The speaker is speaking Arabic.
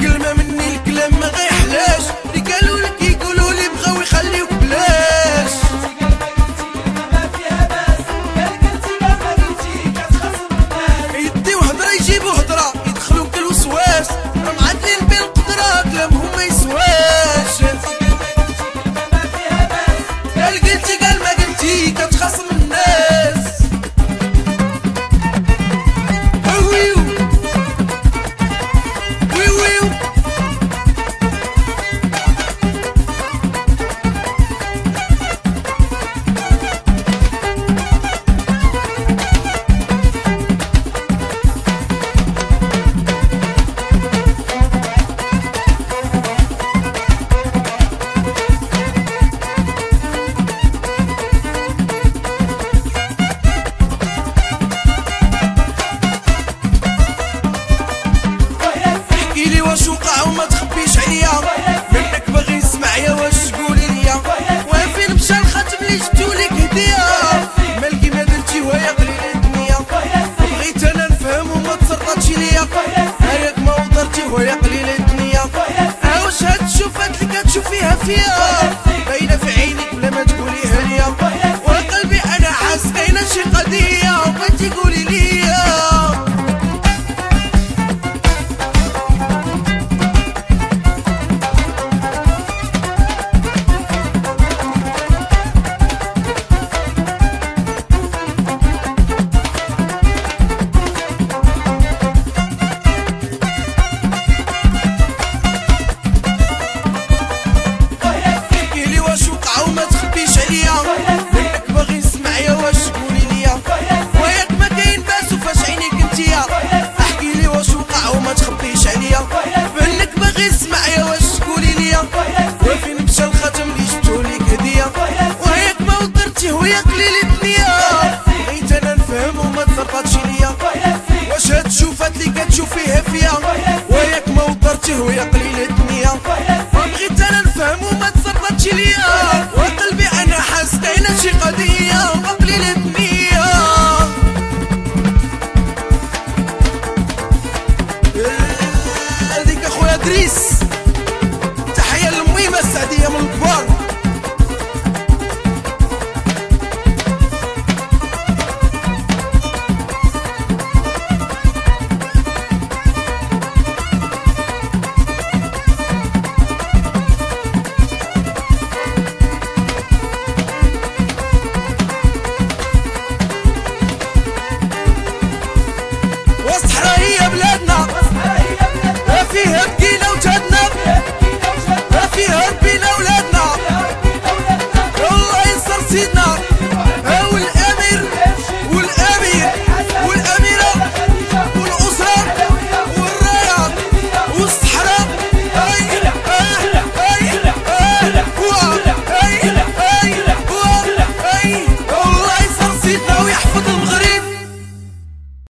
كلمة مني الكلام ما غيحلاش، اللي قالوا لك يقولوا لي بغاو يخليوك بلاش. يديو هضرة يجيبو هضرة يدخلوك الوسواس، راه معدلين بين القدرة كلامهم ما يسواش. قال قلتي قال ما قلتي كتخاصم الناس. واش وقع وما تخبيش عليا، منك باغي نسمع يا واش تقولي ليا. وفين مشى الخاتم اللي جبتو ليك هديه، مالكي ما درتي ويا قليل الدنيا. بغيت انا نفهم وما تسرطاتش ليا، هاياك ما وضرتي ويا قليل الدنيا. واش هاد الشوفات اللي كتشوفيها فيا باينه في عينيك بلا ما تقوليها ليا. وقلبي انا حاس كاينه شي قضيه وبغيتي قولي ليا. منك باغي نسمع يا واش تقولي ليا، وياك ما كاين باس وفاش عينيك انتيا. احكي لي واش وقع وما تخبيش عليا، منك باغي نسمع يا واش تقولي ليا. وفين مشى الخاتم اللي جبتو ليك هديه، وياك ما وضرتيه ويا قليل الدنيا. بغيت انا نفهم وما تسرطاتش ليا، واش هاد الشوفات اللي كتشوفيها فيا وياك ما وضرتيه ويا قليل الدنيا. بغيت انا نفهم وما تسرطاتش ليا، وقلبي انا حاس كاينه شي قضيه وقليل الدنيا. هذيك اخويا دريس، تحيه للميمه السعديه من الكبار. وصحرا هي بلادنا، فيها بكينا وجدنا، فيها ربينا ولادنا، والله ينصر سيدنا.